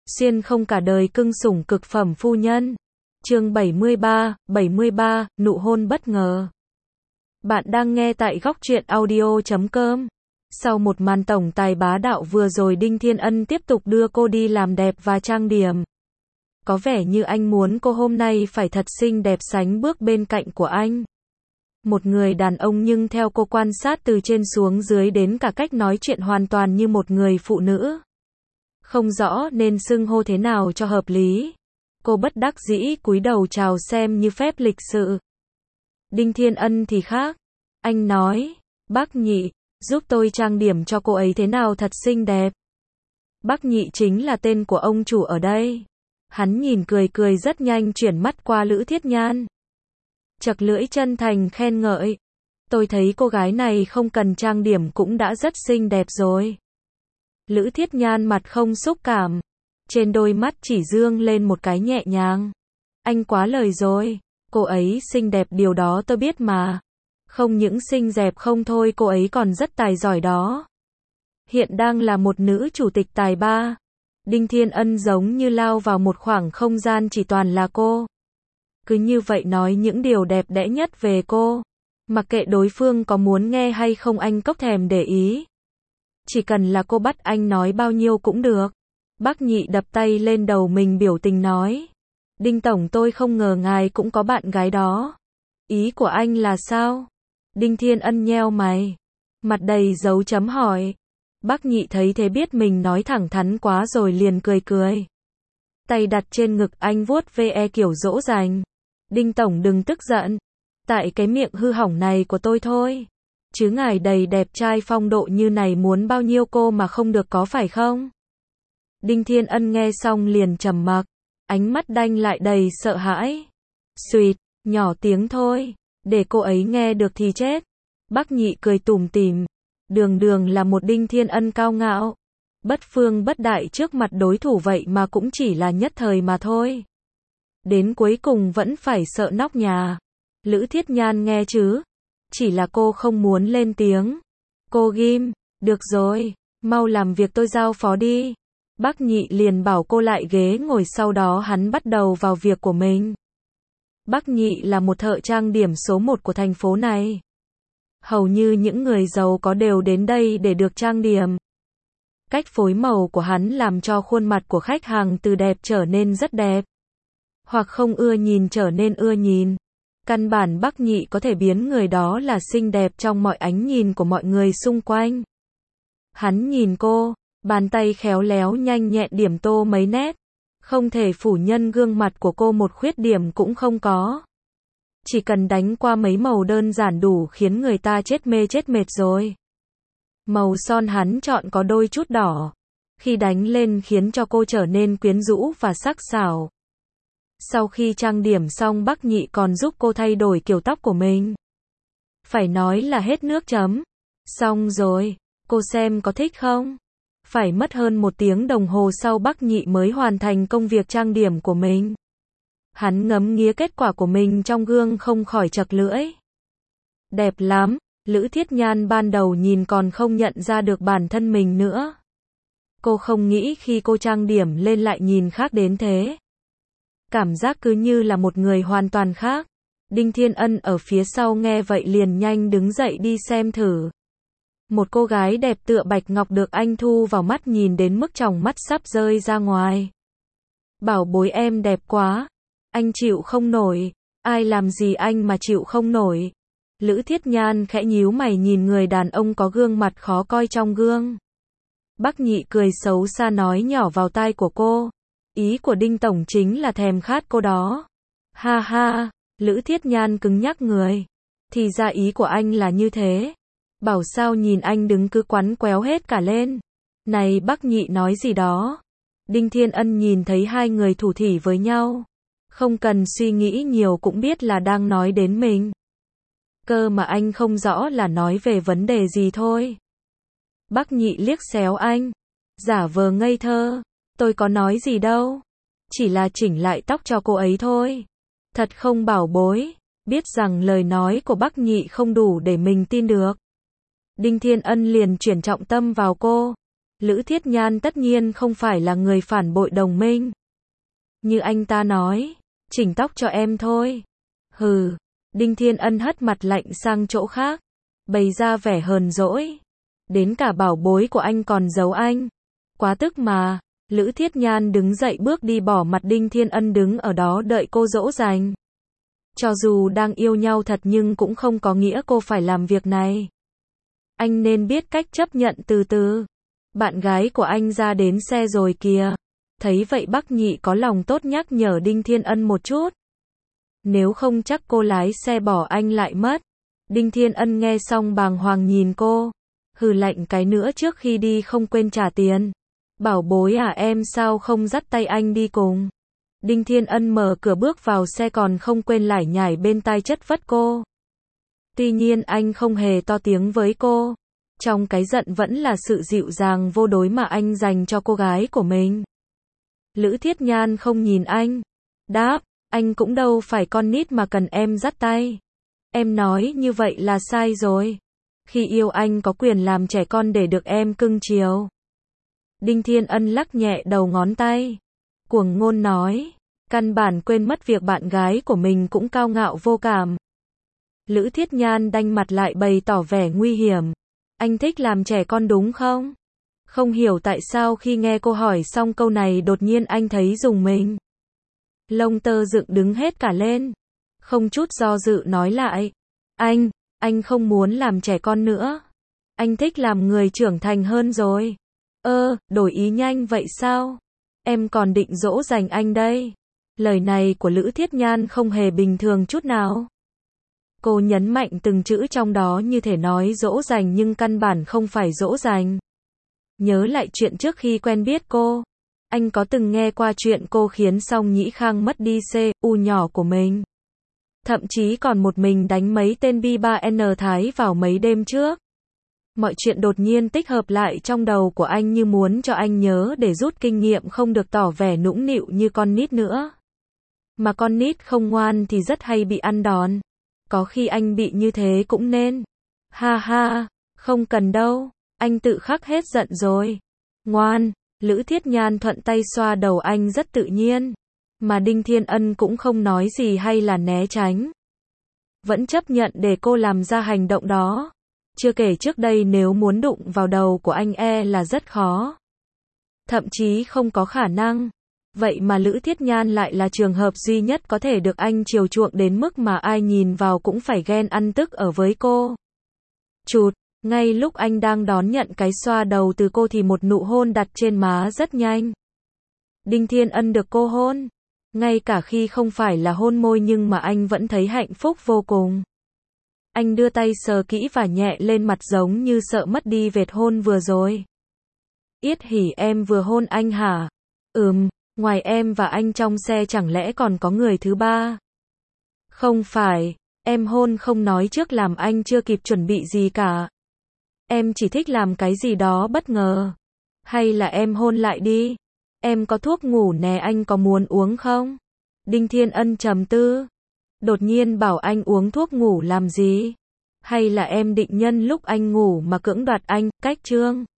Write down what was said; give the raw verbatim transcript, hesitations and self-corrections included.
Xuyên không cả đời cưng sủng cực phẩm phu nhân. Chương bảy mươi ba, bảy mươi ba, nụ hôn bất ngờ. Bạn đang nghe tại góc truyện audio chấm com. Sau một màn tổng tài bá đạo vừa rồi, Đinh Thiên Ân tiếp tục đưa cô đi làm đẹp và trang điểm. Có vẻ như anh muốn cô hôm nay phải thật xinh đẹp sánh bước bên cạnh của anh. Một người đàn ông nhưng theo cô quan sát từ trên xuống dưới đến cả cách nói chuyện hoàn toàn như một người phụ nữ. Không rõ nên xưng hô thế nào cho hợp lý. Cô bất đắc dĩ cúi đầu chào xem như phép lịch sự. Đinh Thiên Ân thì khác. Anh nói, bác Nhị, giúp tôi trang điểm cho cô ấy thế nào thật xinh đẹp. Bác Nhị chính là tên của ông chủ ở đây. Hắn nhìn cười cười rất nhanh chuyển mắt qua Lữ Thiết Nhan. Chật lưỡi chân thành khen ngợi. Tôi thấy cô gái này không cần trang điểm cũng đã rất xinh đẹp rồi. Lữ Thiết Nhan mặt không xúc cảm. Trên đôi mắt chỉ dương lên một cái nhẹ nhàng. Anh quá lời rồi. Cô ấy xinh đẹp điều đó tôi biết mà. Không những xinh đẹp không thôi, cô ấy còn rất tài giỏi đó. Hiện đang là một nữ chủ tịch tài ba. Đinh Thiên Ân giống như lao vào một khoảng không gian chỉ toàn là cô. Cứ như vậy nói những điều đẹp đẽ nhất về cô. Mặc kệ đối phương có muốn nghe hay không, anh cốc thèm để ý. Chỉ cần là cô bắt anh nói bao nhiêu cũng được. Bác Nhị đập tay lên đầu mình biểu tình nói. Đinh Tổng, tôi không ngờ ngài cũng có bạn gái đó. Ý của anh là sao? Đinh Thiên Ân nheo mày. Mặt đầy dấu chấm hỏi. Bác Nhị thấy thế biết mình nói thẳng thắn quá rồi liền cười cười. Tay đặt trên ngực anh vuốt ve kiểu dỗ dành. Đinh Tổng đừng tức giận. Tại cái miệng hư hỏng này của tôi thôi. Chứ ngài đầy đẹp trai phong độ như này muốn bao nhiêu cô mà không được có phải không? Đinh Thiên Ân nghe xong liền trầm mặc. Ánh mắt đanh lại đầy sợ hãi. Xuyệt, nhỏ tiếng thôi. Để cô ấy nghe được thì chết. Bác Nhị cười tủm tỉm. Đường đường là một Đinh Thiên Ân cao ngạo. Bất phương bất đại trước mặt đối thủ vậy mà cũng chỉ là nhất thời mà thôi. Đến cuối cùng vẫn phải sợ nóc nhà. Lữ Thiết Nhan nghe chứ. Chỉ là cô không muốn lên tiếng. Cô ghim. Được rồi. Mau làm việc tôi giao phó đi. Bác Nhị liền bảo cô lại ghế ngồi, sau đó hắn bắt đầu vào việc của mình. Bác Nhị là một thợ trang điểm số một của thành phố này. Hầu như những người giàu có đều đến đây để được trang điểm. Cách phối màu của hắn làm cho khuôn mặt của khách hàng từ đẹp trở nên rất đẹp. Hoặc không ưa nhìn trở nên ưa nhìn. Căn bản Bác Nhị có thể biến người đó là xinh đẹp trong mọi ánh nhìn của mọi người xung quanh. Hắn nhìn cô, bàn tay khéo léo nhanh nhẹn điểm tô mấy nét. Không thể phủ nhận gương mặt của cô một khuyết điểm cũng không có. Chỉ cần đánh qua mấy màu đơn giản đủ khiến người ta chết mê chết mệt rồi. Màu son hắn chọn có đôi chút đỏ. Khi đánh lên khiến cho cô trở nên quyến rũ và sắc sảo. Sau khi trang điểm xong, Bác Nhị còn giúp cô thay đổi kiểu tóc của mình. Phải nói là hết nước chấm. Xong rồi, cô xem có thích không? Phải mất hơn một tiếng đồng hồ sau Bác Nhị mới hoàn thành công việc trang điểm của mình. Hắn ngắm nghía kết quả của mình trong gương không khỏi chật lưỡi. Đẹp lắm. Lữ Thiết Nhan ban đầu nhìn còn không nhận ra được bản thân mình nữa. Cô không nghĩ khi cô trang điểm lên lại nhìn khác đến thế. Cảm giác cứ như là một người hoàn toàn khác. Đinh Thiên Ân ở phía sau nghe vậy liền nhanh đứng dậy đi xem thử. Một cô gái đẹp tựa bạch ngọc được anh thu vào mắt nhìn đến mức tròng mắt sắp rơi ra ngoài. Bảo bối em đẹp quá. Anh chịu không nổi. Ai làm gì anh mà chịu không nổi. Lữ Thiết Nhan khẽ nhíu mày nhìn người đàn ông có gương mặt khó coi trong gương. Bác Nhị cười xấu xa nói nhỏ vào tai của cô. Ý của Đinh Tổng chính là thèm khát cô đó. Ha ha, Lữ Thiết Nhan cứng nhắc người. Thì ra ý của anh là như thế. Bảo sao nhìn anh đứng cứ quắn quéo hết cả lên. Này Bác Nhị nói gì đó. Đinh Thiên Ân nhìn thấy hai người thủ thỉ với nhau. Không cần suy nghĩ nhiều cũng biết là đang nói đến mình. Cơ mà anh không rõ là nói về vấn đề gì thôi. Bác Nhị liếc xéo anh. Giả vờ ngây thơ. Tôi có nói gì đâu. Chỉ là chỉnh lại tóc cho cô ấy thôi. Thật không bảo bối. Biết rằng lời nói của Bác Nhị không đủ để mình tin được. Đinh Thiên Ân liền chuyển trọng tâm vào cô. Lữ Thiết Nhan tất nhiên không phải là người phản bội đồng minh. Như anh ta nói, chỉnh tóc cho em thôi. Hừ, Đinh Thiên Ân hất mặt lạnh sang chỗ khác, bày ra vẻ hờn dỗi. Đến cả bảo bối của anh còn giấu anh. Quá tức mà. Lữ Thiết Nhan đứng dậy bước đi bỏ mặt Đinh Thiên Ân đứng ở đó đợi cô dỗ dành. Cho dù đang yêu nhau thật nhưng cũng không có nghĩa cô phải làm việc này. Anh nên biết cách chấp nhận từ từ. Bạn gái của anh ra đến xe rồi kìa. Thấy vậy Bắc Nhị có lòng tốt nhắc nhở Đinh Thiên Ân một chút. Nếu không chắc cô lái xe bỏ anh lại mất. Đinh Thiên Ân nghe xong bàng hoàng nhìn cô. Hừ lạnh cái nữa trước khi đi không quên trả tiền. Bảo bối à em sao không dắt tay anh đi cùng. Đinh Thiên Ân mở cửa bước vào xe còn không quên lải nhải bên tai chất vấn cô. Tuy nhiên anh không hề to tiếng với cô. Trong cái giận vẫn là sự dịu dàng vô đối mà anh dành cho cô gái của mình. Lữ Thiết Nhan không nhìn anh. Đáp, anh cũng đâu phải con nít mà cần em dắt tay. Em nói như vậy là sai rồi. Khi yêu anh có quyền làm trẻ con để được em cưng chiều. Đinh Thiên Ân lắc nhẹ đầu ngón tay. Cuồng ngôn nói. Căn bản quên mất việc bạn gái của mình cũng cao ngạo vô cảm. Lữ Thiết Nhan đanh mặt lại bày tỏ vẻ nguy hiểm. Anh thích làm trẻ con đúng không? Không hiểu tại sao khi nghe cô hỏi xong câu này đột nhiên anh thấy rùng mình. Lông tơ dựng đứng hết cả lên. Không chút do dự nói lại. Anh, anh không muốn làm trẻ con nữa. Anh thích làm người trưởng thành hơn rồi. Ơ, đổi ý nhanh vậy sao? Em còn định dỗ dành anh đây. Lời này của Lữ Thiết Nhan không hề bình thường chút nào. Cô nhấn mạnh từng chữ trong đó như thể nói dỗ dành nhưng căn bản không phải dỗ dành. Nhớ lại chuyện trước khi quen biết cô. Anh có từng nghe qua chuyện cô khiến Song Nhĩ Khang mất đi xê u nhỏ của mình. Thậm chí còn một mình đánh mấy tên bi ba en Thái vào mấy đêm trước. Mọi chuyện đột nhiên tích hợp lại trong đầu của anh như muốn cho anh nhớ để rút kinh nghiệm không được tỏ vẻ nũng nịu như con nít nữa. Mà con nít không ngoan thì rất hay bị ăn đòn. Có khi anh bị như thế cũng nên. Ha ha, không cần đâu, anh tự khắc hết giận rồi. Ngoan, Lữ Thiết Nhan thuận tay xoa đầu anh rất tự nhiên. Mà Đinh Thiên Ân cũng không nói gì hay là né tránh. Vẫn chấp nhận để cô làm ra hành động đó. Chưa kể trước đây nếu muốn đụng vào đầu của anh e là rất khó. Thậm chí không có khả năng. Vậy mà Lữ Thiết Nhan lại là trường hợp duy nhất có thể được anh chiều chuộng đến mức mà ai nhìn vào cũng phải ghen ăn tức ở với cô. Chụt, ngay lúc anh đang đón nhận cái xoa đầu từ cô thì một nụ hôn đặt trên má rất nhanh. Đinh Thiên Ân được cô hôn. Ngay cả khi không phải là hôn môi nhưng mà anh vẫn thấy hạnh phúc vô cùng. Anh đưa tay sờ kỹ và nhẹ lên mặt giống như sợ mất đi vệt hôn vừa rồi. Yết hỉ em vừa hôn anh hả? Ừm, ngoài em và anh trong xe chẳng lẽ còn có người thứ ba? Không phải, em hôn không nói trước làm anh chưa kịp chuẩn bị gì cả. Em chỉ thích làm cái gì đó bất ngờ. Hay là em hôn lại đi? Em có thuốc ngủ nè anh có muốn uống không? Đinh Thiên Ân trầm tư. Đột nhiên bảo anh uống thuốc ngủ làm gì? Hay là em định nhân lúc anh ngủ mà cưỡng đoạt anh, cách trương?